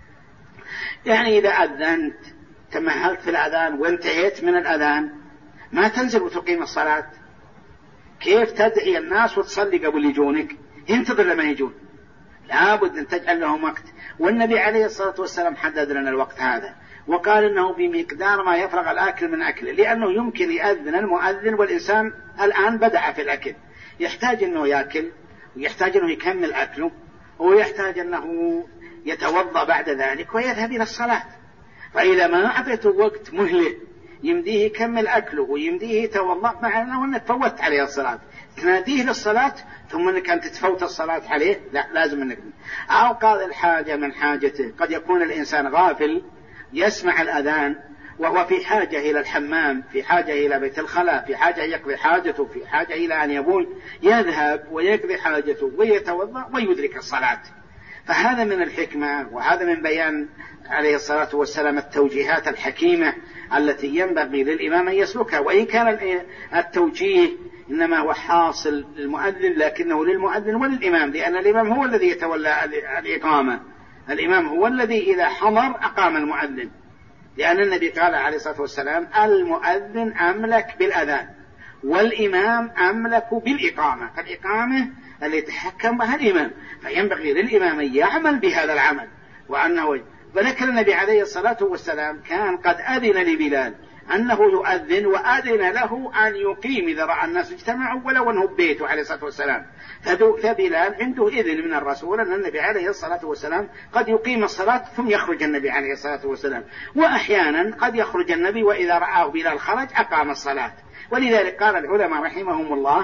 يعني إذا أذنت تمهلت في الأذان وانتهيت من الأذان، ما تنزل وتقيم الصلاة. كيف تدعي الناس وتصلي قبل يجونك؟ ينتظر لما يجون، لابد أن تجعل لهم وقت. والنبي عليه الصلاة والسلام حدد لنا الوقت هذا وقال إنه بمقدار ما يفرغ الآكل من أكله، لأنه يمكن يأذن المؤذن والإنسان الآن بدأ في الأكل، يحتاج أنه يأكل، ويحتاج أنه يكمل أكله، ويحتاج أنه يتوضأ بعد ذلك ويذهب إلى الصلاة. فإذا ما أعطيته وقت مهله يمديه يكمل أكله ويمديه يتوضأ، مع أنك فوت عليه الصلاة، تناديه للصلاة ثم أنك أنت تفوت الصلاة عليه، لا، لازم أنك. أو قاضي الحاجة من حاجته، قد يكون الإنسان غافل يسمع الأذان وهو في حاجة إلى الحمام، في حاجة إلى بيت الخلاء، في حاجة يقضي حاجته، في حاجة إلى أن يبول، يذهب ويقضي حاجته ويتوضأ ويدرك الصلاة. فهذا من الحكمة، وهذا من بيان عليه الصلاة والسلام التوجيهات الحكيمة التي ينبغي للإمام أن يسلكها. وإن كان التوجيه إنما هو حاصل للمؤذن، لكنه للمؤذن وللإمام، لأن الإمام هو الذي يتولى الإقامة، الإمام هو الذي إذا حضر أقام المؤذن، لأن النبي قال عليه الصلاة والسلام: المؤذن أملك بالأذان والإمام أملك بالإقامة. فالإقامة اللي يتحكم بها الإمام، فينبغي للإمام أن يعمل بهذا العمل. وأنه وذكر النبي عليه الصلاة والسلام كان قد أذن لبلال أنه يؤذن، وأذن له أن يقيم إذا رأى الناس اجتمعوا ولو أنه بيته عليه الصلاة والسلام. فبلال عنده إذن من الرسول أن النبي عليه الصلاة والسلام قد يقيم الصلاة ثم يخرج النبي عليه الصلاة والسلام، وأحيانا قد يخرج النبي وإذا رآه بلال خرج أقام الصلاة. ولذلك قال العلماء رحمهم الله: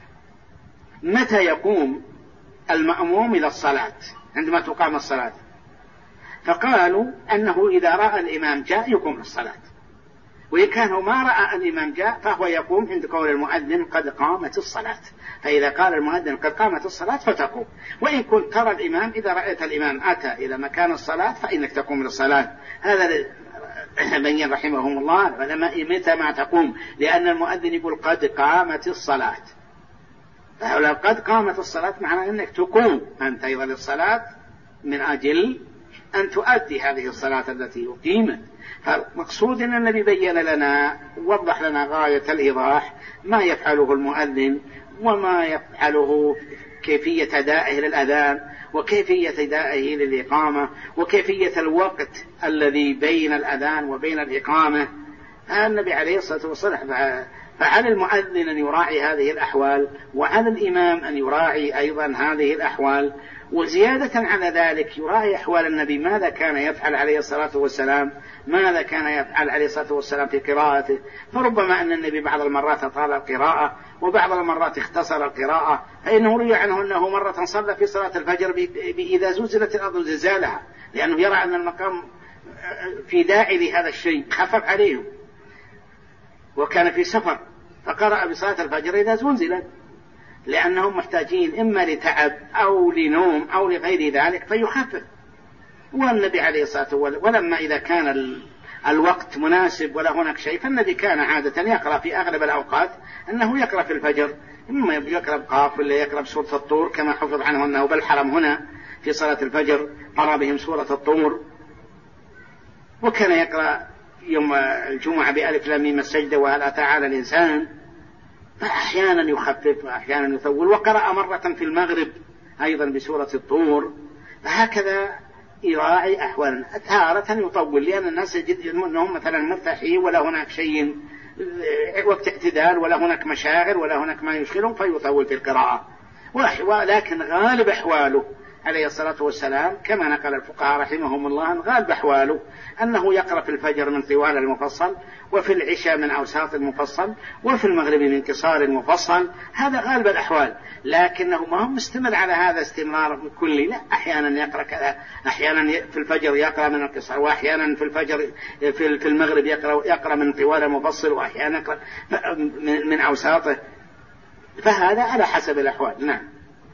متى يقوم المأموم إلى الصلاة؟ عندما تقام الصلاة. فقالوا أنه إذا رأى الإمام جاء يقوم الصلاة، وإن كان ما رأى الإمام جاء فهو يقوم عند قول المؤذن: قد قامت الصلاة. فإذا قال المؤذن: قد قامت الصلاة فتقوم. وإن كنت ترى الإمام، إذا رأيت الإمام أتى إلى مكان الصلاة فإنك تقوم للصلاة. هذا بين رحمهم الله العلماء متى ما تقوم، لأن المؤذن يقول: قد قامت الصلاة. فلو قد قامت الصلاة معناه أنك تقوم أنت أيضا للصلاة من أجل أن تؤدي هذه الصلاة التي أقيمت. فمقصود أن النبي بين لنا ووضح لنا غاية الإيضاح ما يفعله المؤذن، وما يفعله كيفية أدائه للأذان، وكيفية أدائه للإقامة، وكيفية الوقت الذي بين الأذان وبين الإقامة. النبي عليه الصلاة والسلام فعلى المؤذن أن يراعي هذه الأحوال، وعلى الإمام أن يراعي أيضا هذه الأحوال. وزيادة على ذلك يراعي أحوال النبي، ماذا كان يفعل عليه الصلاة والسلام، ماذا كان يفعل عليه الصلاة والسلام في قراءته. فربما أن النبي بعض المرات أطال القراءة وبعض المرات اختصر القراءة، فإنه روي عنه أنه مرة صلى في صلاة الفجر إذا زلزلت الأرض زلزالها، لأنه يرى أن المقام في داعي لهذا الشيء، خفف عليهم وكان في سفر، فقرأ بصلاة الفجر إذا زلزلت، لأنهم محتاجين إما لتعب أو لنوم أو لغير ذلك فيخفف. والنبي عليه الصلاة والسلام ولما إذا كان الوقت مناسب ولا هناك شيء، فالنبي كان عادة يقرأ في أغلب الأوقات أنه يقرأ في الفجر، إما يقرأ بقاف ولا يقرأ بسورة الطور، كما حفظ عنه أنه بالحرم هنا في صلاة الفجر قرأ بهم سورة الطور. وكان يقرأ يوم الجمعة بألف لام ميم السجدة وهل أتى على الإنسان، فأحيانا يخفف وأحيانا يطول. وقرأ مرة في المغرب أيضا بسورة الطور. فهكذا يراعي أحوالا، تارة يطول لأن الناس يجد أنهم مثلا مرتاحين ولا هناك شيء وقت اعتدال ولا هناك مشاغل ولا هناك ما يشغلهم فيطول في القراءة. ولكن غالب أحواله عليه الصلاة والسلام كما نقل الفقهاء رحمهم الله، غالب أحواله أنه يقرأ في الفجر من طوال المفصل، وفي العشاء من أوساط المفصل، وفي المغرب من قصار المفصل. هذا غالب الأحوال، لكنه ما هو مستمر على هذا استمرار كلي، لا، أحيانا يقرأ كذا، أحيانا في الفجر يقرأ من القصار، وأحيانا في الفجر في المغرب يقرأ من طوال المفصل، وأحيانا يقرأ من أوساطه، فهذا على حسب الأحوال. نعم.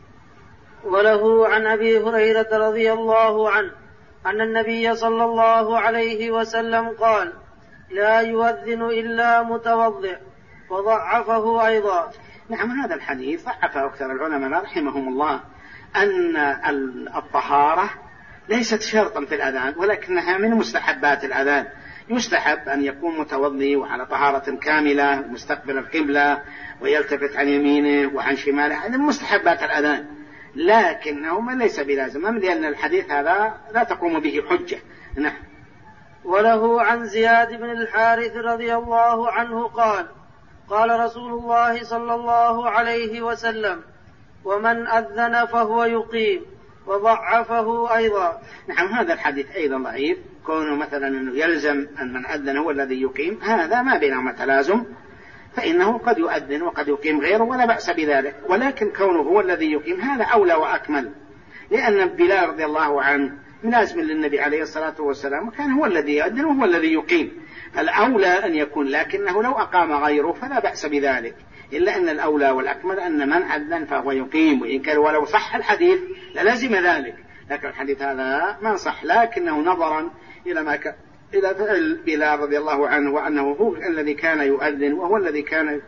وله عن أبي هريرة رضي الله عنه أن النبي صلى الله عليه وسلم قال: لا يؤذن إلا متوضئ، وضعفه أيضا. نعم، هذا الحديث ضعفه أكثر العلماء رحمهم الله، أن الطهارة ليست شرطا في الأذان، ولكنها من مستحبات الأذان. يستحب أن يكون متوضئ وعلى طهارة كاملة مستقبل القبلة ويلتفت عن يمينه وعن شماله، هذا من مستحبات الأذان، لكنه ليس بلازم، لأن الحديث هذا لا تقوم به حجة. نعم. وله عن زياد بن الحارث رضي الله عنه قال: قال رسول الله صلى الله عليه وسلم: ومن أذن فهو يقيم، وضعفه أيضا. نعم، هذا الحديث أيضا ضعيف، كونه مثلا أنه يلزم أن من أذن هو الذي يقيم، هذا ما بينهما تلازم، فإنه قد يؤذن وقد يقيم غيره ولا بأس بذلك، ولكن كونه هو الذي يقيم هذا أولى وأكمل، لأن بلال رضي الله عنه ملازم للنبي عليه الصلاة والسلام، وكان هو الذي يؤذن وهو الذي يقيم، فالأولى أن يكون، لكنه لو أقام غيره فلا بأس بذلك، إلا أن الأولى والأكمل أن من أذن فهو يقيم، وإن كان ولو صح الحديث للزم ذلك، لكن الحديث هذا ما صح، لكنه نظرا إلى ما إلى فعل بلال رضي الله عنه، وأنه هو الذي كان يؤذن وهو الذي كان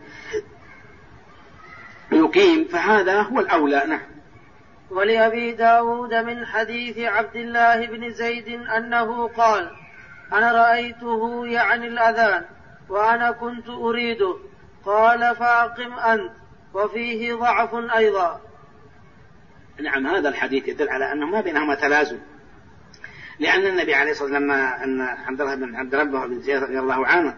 يقيم، فهذا هو الأولى. نعم. ولأبي داود من حديث عبد الله بن زيد أنه قال: أنا رأيته يعني الأذان وأنا كنت أريده، قال: فأقم أنت، وفيه ضعف أيضا. نعم، هذا الحديث يدل على أنه ما بينهما تلازم، لأن النبي عليه الصلاة والسلام لما أن عبد الله بن زيد رضي الله عنه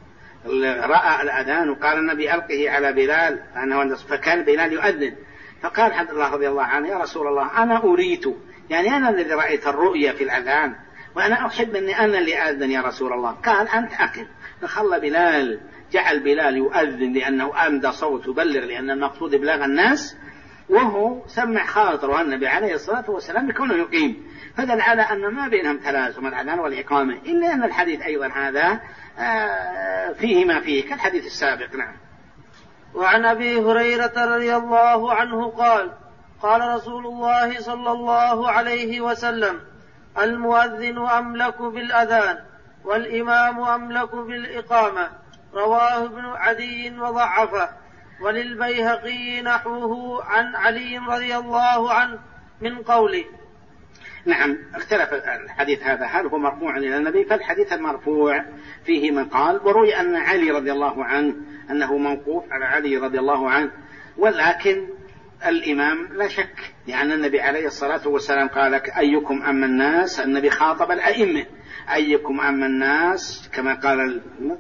رأى الأذان وقال النبي: ألقه على بلال، فكان بلال يؤذن، فقال عبد الله رضي الله عنه: يا رسول الله، أنا أريت، يعني أنا الذي رأيت الرؤيا في الأذان، وأنا أحب أني أنا اللي أذن يا رسول الله. قال: أنت أقم. فخلى بلال، جعل بلال يؤذن لأنه أمدى صوت يبلغ، لأن المقصود إبلاغ الناس، وهو سمع خاطر النبي عليه الصلاة والسلام يكونه يقيم، فدل على أن ما بينهم تلازم الأذان والإقامة، إلا أن الحديث أيضا هذا فيه ما فيه كالحديث السابق. نعم. وعن أبي هريرة رضي الله عنه قال: قال رسول الله صلى الله عليه وسلم: المؤذن أملك بالأذان، والإمام أملك بالإقامة. رواه ابن عدي وضعفه. وللبيهقي نحوه عن علي رضي الله عنه من قوله. نعم، اختلف الحديث هذا هل هو مرفوع إلى النبي، فالحديث المرفوع فيه من قال، وروي أن علي رضي الله عنه أنه موقوف على علي رضي الله عنه، ولكن الإمام لا شك، لأن النبي عليه الصلاة والسلام قال: أيكم أما الناس، النبي خاطب الأئمة، أيكم أما الناس كما قال،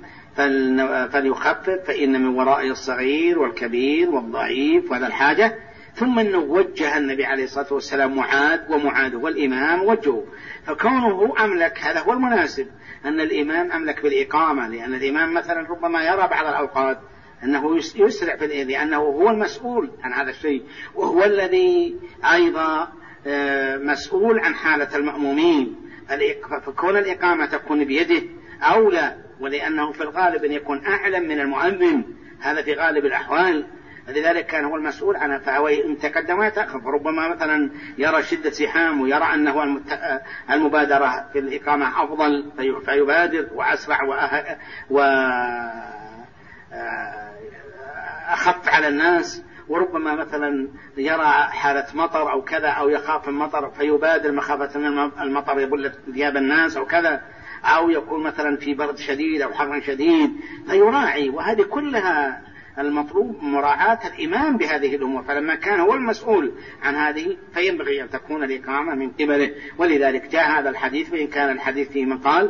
فليخفف فإن من ورائه الصغير والكبير والضعيف وذا الحاجة. ثم أنه وجه النبي عليه الصلاة والسلام ومعاذ والإمام وجهه، فكونه أملك هذا هو المناسب، أن الإمام أملك بالإقامة، لأن الإمام مثلا ربما يرى بعض الأوقات أنه يسرع في الإذن، لأنه هو المسؤول عن هذا الشيء، وهو الذي أيضا مسؤول عن حالة المأمومين، فكون الإقامة تكون بيده أولى، ولأنه في الغالب أن يكون أعلم من المؤذن، هذا في غالب الأحوال. لذلك كان هو المسؤول عنها، فهو إن تقدم يتأخر، فربما مثلا يرى شدة زحام ويرى أنه المبادرة في الإقامة أفضل فيبادر وأسرع وأخف على الناس، وربما مثلا يرى حالة مطر أو كذا أو يخاف المطر فيبادر مخافة أن المطر يبل ثياب الناس أو كذا، أو يكون مثلا في برد شديد أو حر شديد فيراعي. وهذه كلها المطلوب مراعاة الإمام بهذه الأمور، فلما كان هو المسؤول عن هذه فينبغي أن تكون الإقامة من قبله. ولذلك جاء هذا الحديث، وإن كان الحديث فيه من قال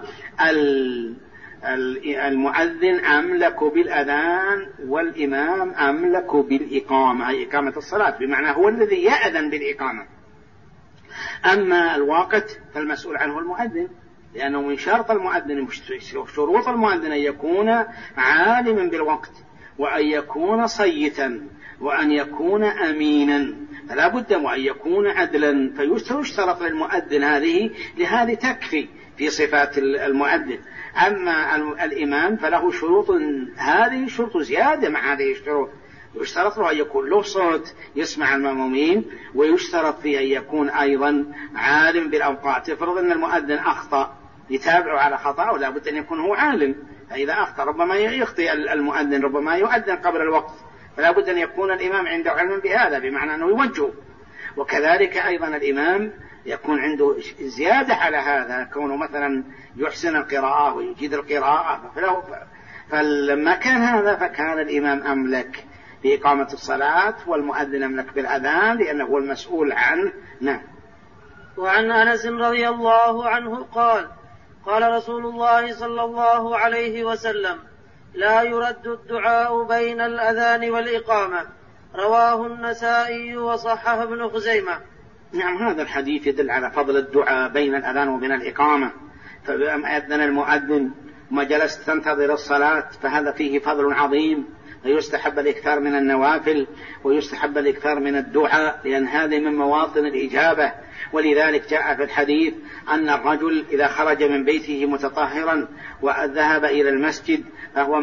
المؤذن أملك بالأذان والإمام أملك بالإقامة، أي إقامة الصلاة، بمعنى هو الذي يأذن بالإقامة. أما الوقت فالمسؤول عنه المؤذن، لأنه من شرط المؤذن، شروط المؤذن أن يكون عالما بالوقت، وأن يكون صيتا، وأن يكون أمينا، فلا بد وأن يكون عدلا. فيشترط للمؤذن لهذه تكفي في صفات المؤذن. أما الإمام فله شروط، هذه شروط زيادة مع هذه الشروط. يشترط له أن يكون له صوت يسمع المأمومين، ويشترط فيه أن يكون أيضا عالم بالأوقات. تفرض أن المؤذن أخطأ، يتابعه على خطأ، ولا بد أن يكون هو عالم، فإذا أخطأ ربما يخطئ المؤذن، ربما يؤذن قبل الوقت، فلا بد أن يكون الإمام عنده علم بهذا، بمعنى أنه يوجهه. وكذلك أيضا الإمام يكون عنده زيادة على هذا، كونه مثلا يحسن القراءة ويجيد القراءة، فلما كان هذا فكان الإمام أملك بإقامة الصلاة، والمؤذن أملك بالأذان لأنه هو المسؤول عنه. نعم. وعن أنس رضي الله عنه قال: قال رسول الله صلى الله عليه وسلم: لا يرد الدعاء بين الأذان والإقامة. رواه النسائي وصححه ابن خزيمة. نعم، هذا الحديث يدل على فضل الدعاء بين الأذان وبين الإقامة. فبما أذن المؤذن وما جلست تنتظر الصلاة فهذا فيه فضل عظيم، ويستحب الإكثار من النوافل، ويستحب الإكثار من الدعاء، لأن هذه من مواطن الإجابة. ولذلك جاء في الحديث أن الرجل إذا خرج من بيته متطهرا وذهب إلى المسجد فهو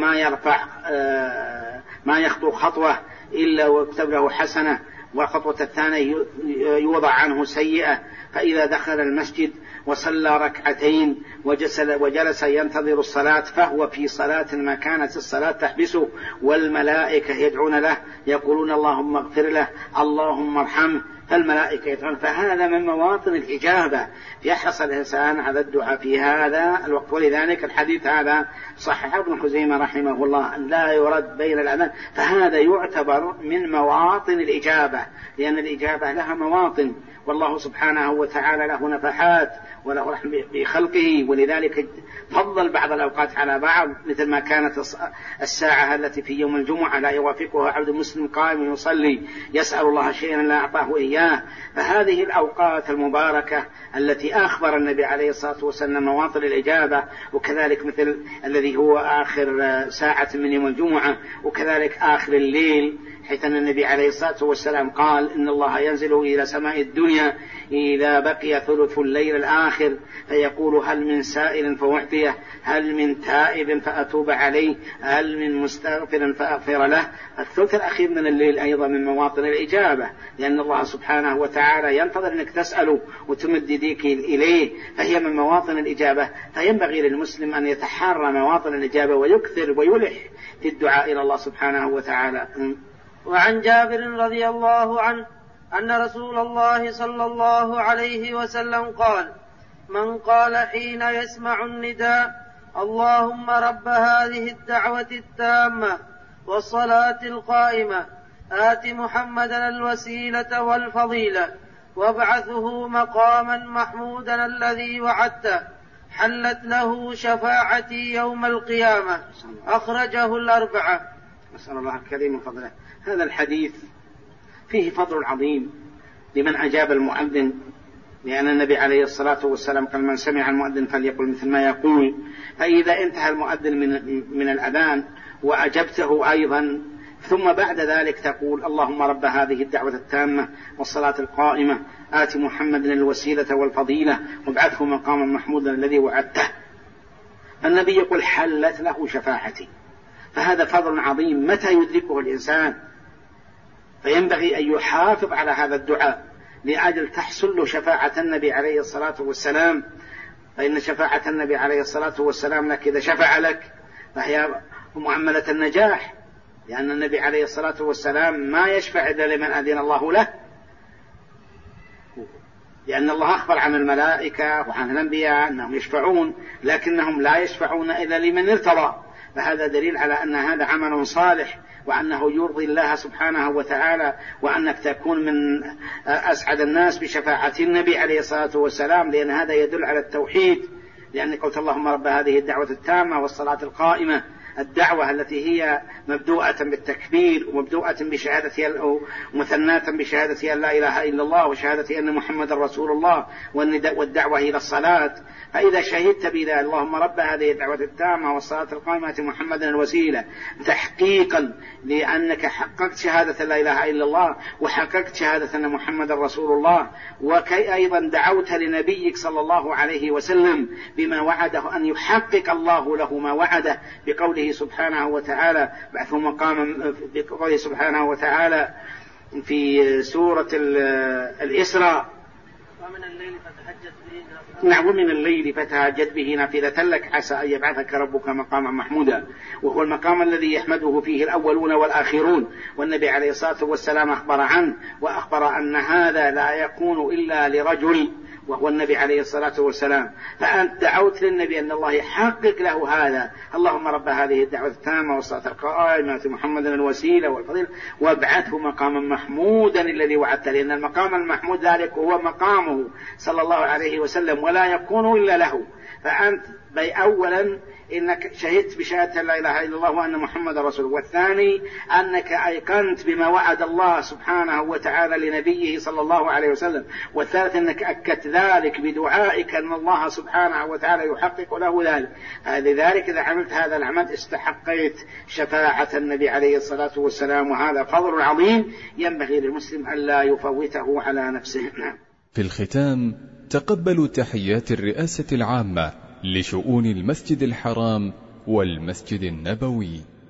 ما يخطو خطوة إلا ويكتب له حسنة، والخطوة الثانية يوضع عنه سيئة. فإذا دخل المسجد وصلى ركعتين وجلس ينتظر الصلاة فهو في صلاة ما كانت الصلاة تحبسه، والملائكة يدعون له يقولون اللهم اغفر له، اللهم ارحمه، فالملائكة يدعون. فهذا من مواطن الإجابة، يحرص الإنسان على الدعاء في هذا الوقت. ولذلك الحديث هذا صححه ابن خزيمة رحمه الله، أن لا يرد بين الأذان، فهذا يعتبر من مواطن الإجابة، لأن الإجابة لها مواطن، والله سبحانه وتعالى له نفحات وله رحمة بخلقه. ولذلك فضل بعض الأوقات على بعض، مثل ما كانت الساعة التي في يوم الجمعة لا يوافقها عبد مسلم قائم يصلي يسأل الله شيئا لا أعطاه إياه. فهذه الأوقات المباركة التي أخبر النبي عليه الصلاة والسلام مواطن الإجابة، وكذلك مثل الذي هو آخر ساعة من يوم الجمعة، وكذلك آخر الليل، حيث أن النبي عليه الصلاة والسلام قال إن الله ينزل إلى سماء الدنيا إذا بقي ثلث الليل الآخر فيقول هل من سائل فأعطيه، هل من تائب فأتوب عليه، هل من مستغفر فأغفر له. الثلث الأخير من الليل أيضا من مواطن الإجابة، لأن الله سبحانه وتعالى ينتظر أنك تسأله وتمد يديك إليه، فهي من مواطن الإجابة. فينبغي للمسلم أن يتحرى مواطن الإجابة ويكثر ويلح في الدعاء إلى الله سبحانه وتعالى. وعن جابر رضي الله عنه أن رسول الله صلى الله عليه وسلم قال: من قال حين يسمع النداء اللهم رب هذه الدعوة التامة والصلاة القائمة آت محمدا الوسيلة والفضيلة وابعثه مقاما محمودا الذي وعدته حلت له شفاعتي يوم القيامة. أخرجه الأربعة. نسأل الله الكريم فضله. هذا الحديث فيه فضل عظيم لمن أجاب المؤذن، لأن النبي عليه الصلاة والسلام قال من سمع المؤذن فليقل مثل ما يقول. فإذا انتهى المؤذن من الأذان وأجبته أيضا، ثم بعد ذلك تقول اللهم رب هذه الدعوة التامة والصلاة القائمة آت محمدا الوسيلة والفضيلة وابعثه مقاما محمودا الذي وعدته. النبي يقول حلت له شفاعتي. فهذا فضل عظيم متى يدركه الإنسان؟ فينبغي أن يحافظ على هذا الدعاء لأجل تحصل له شفاعة النبي عليه الصلاة والسلام. فإن شفاعة النبي عليه الصلاة والسلام لك إذا شفع لك فهي معاملة النجاح، لأن النبي عليه الصلاة والسلام ما يشفع إلا لمن أذن الله له، لأن الله أخبر عن الملائكة وعن الأنبياء أنهم يشفعون، لكنهم لا يشفعون إلا لمن ارتضى. فهذا دليل على أن هذا عمل صالح، وأنه يرضي الله سبحانه وتعالى، وأنك تكون من أسعد الناس بشفاعة النبي عليه الصلاة والسلام، لأن هذا يدل على التوحيد. لأن قلت اللهم رب هذه الدعوة التامة والصلاة القائمة، الدعوة التي هي مبدوءة بالتكبير ومبدوءة بشهادة ومثناة بشهادة أن لا إله إلا الله وشهادة أن محمد رسول الله والدعوة إلى الصلاة. فإذا شهدت بذلك اللهم رب هذه الدعوة التامة والصلاة القائمة محمدا الوسيلة تحقيقا لأنك حققت شهادة لا إله إلا الله وحققت شهادة أن محمد رسول الله، وكي أيضا دعوت لنبيك صلى الله عليه وسلم بما وعده أن يحقق الله له ما وعده بقوله سبحانه وتعالى بعثه مقاما، بقوله سبحانه وتعالى في سورة الإسراء ومن الليل فتهجد به نافلة لك عسى أن يبعثك ربك مقاما محمودا، وهو المقام الذي يحمده فيه الأولون والآخرون، والنبي عليه الصلاة والسلام أخبر عنه وأخبر أن هذا لا يكون إلا لرجل وهو النبي عليه الصلاة والسلام. فأنت دعوت للنبي أن الله يحقق له هذا، اللهم رب هذه الدعوة التامة والصلاة القائمة محمدا الوسيلة والفضيلة وابعثه مقاما محمودا الذي وعدته، لأن المقام المحمود ذلك هو مقامه صلى الله عليه وسلم ولا يكون إلا له. فأنت أولا إنك شهدت بشهادة لا إله إلا الله وأن محمد رسول، والثاني أنك أيقنت بما وعد الله سبحانه وتعالى لنبيه صلى الله عليه وسلم، والثالث أنك أكدت ذلك بدعائك أن الله سبحانه وتعالى يحقق له ذلك. لذلك إذا عملت هذا العمل استحقيت شفاعة النبي عليه الصلاة والسلام، وهذا فضل عظيم ينبغي للمسلم ألا يفوته على نفسه. في الختام تقبلوا تحيات الرئاسة العامة لشؤون المسجد الحرام والمسجد النبوي.